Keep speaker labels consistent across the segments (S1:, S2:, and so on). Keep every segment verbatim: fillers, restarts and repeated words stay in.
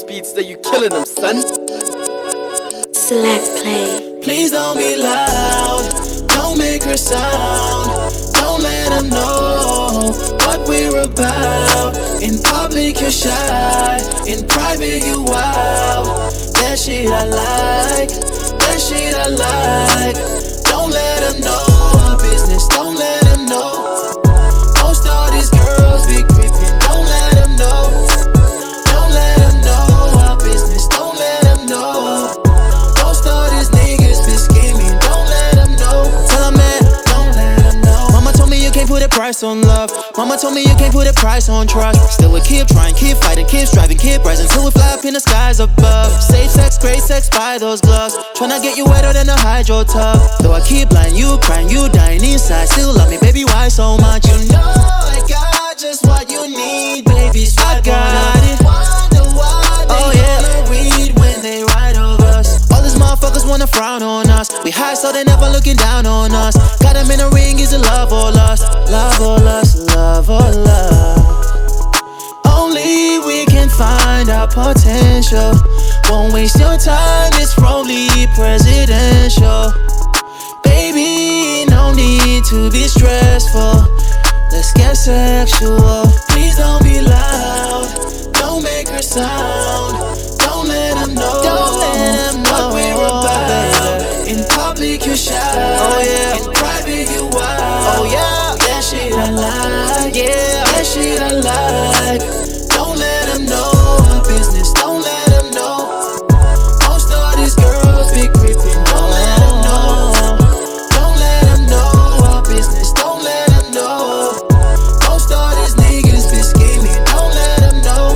S1: beats that you killing them, son.
S2: Select play.
S3: Please don't be loud, don't make her sound. Don't let them know what we're about. In public you're shy, in private you wild. That shit I like, that shit I like. Don't let them know our business, don't let them know. Most of these girls be creeping, don't let them know. Don't let them know our business, don't let them know. Most of these niggas be scheming, don't let them know. Tell them man, don't let them know. Mama told me you can't put a price on love. Mama told me you can't put a price on trust. Still we keep trying, keep fighting, keep striving, keep rising till we fly up in the skies above. Safe sex, great sex, buy those gloves. Tryna get you wetter than a hydro tub. Though I keep lying, you crying, you dying inside. Still love me, baby, why so much? You know I got just what you need, baby. So I got it. Wonder why they oh, yeah. wanna read when they write of us. All these motherfuckers wanna frown on us. We high so they never looking down on us. Got them in a ring, is it love or lust? Love or lust, love or love. Only we can find our potential. Won't waste your time, it's probably presidential. Baby, no need to be stressful. Let's get sexual. Please don't be loud, don't make her sound. Don't let them know, don't let them know what we're about. Baby. In public you shy, oh yeah. In private you wild, oh yeah. That shit I like, yeah. That shit I like. Don't let them know our business, don't let them know. Most of these girls be creeping, don't let them know. Don't let them know our business, don't let them know. Most of these niggas be scheming, don't let them know.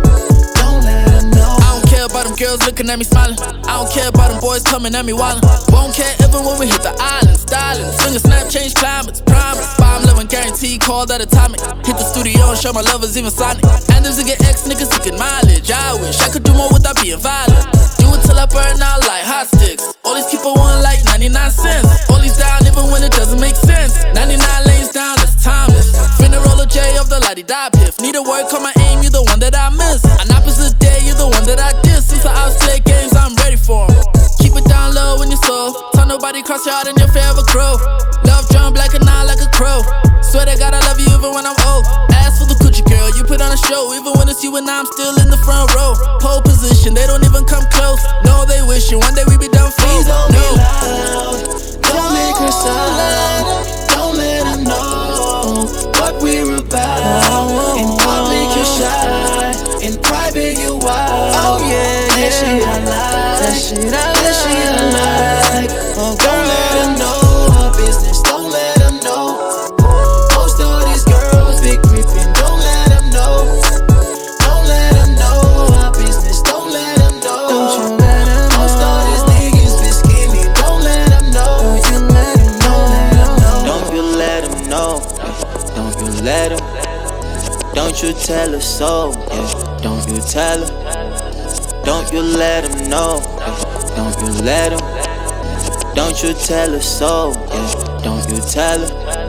S3: Don't let them know.
S4: I don't care about them girls looking at me smiling. I don't care about them boys coming at me wildin'. Won't care even when we hit the island. Styling, finger snap, change climates, promise. five eleven guarantee, call that atomic. Hit the studio and show my lovers even sonic. And them to get ex niggas seeking mileage. I wish I could do more without being violent. Do it till I burn out like hot sticks. All these people want like ninety-nine cents. All these down even when it doesn't make sense. ninety-nine lanes down, that's timeless. Finna roll a J of the la-di-da piff. Need a word, call my aim, you the one that I miss. An opposite day, you the one that I diss. Since I outslay games, I'm ready for 'em. Keep it down low in your soul. Tell nobody cross your heart in your favorite crow. Love drum black and eye like a crow. Swear to God I love you even when I'm old. Ask for the coochie girl, you put on a show. Even when it's you and I'm still in the front row. Pole position, they don't even come close. No, they wishing one day we be done for.
S3: Please don't
S4: no.
S3: be loud, don't make her sound. Don't let them know what we're about. In public you shy, in private you wild. Oh yeah, that shit I like, that shit I like, that shit I like. Oh, don't let them know our business, don't let them know. Most of these girls be creeping, don't let them know. Don't let them know our business, don't let them know. Don't you let them know. Most of these niggas be scheming, don't let them know. Don't you let them know. Don't you let them know. Don't you let them. Don't you tell her so, yeah. Don't you tell her. Don't you let them know, yeah. Don't you let them. Don't you tell her so, yeah. Don't you tell her.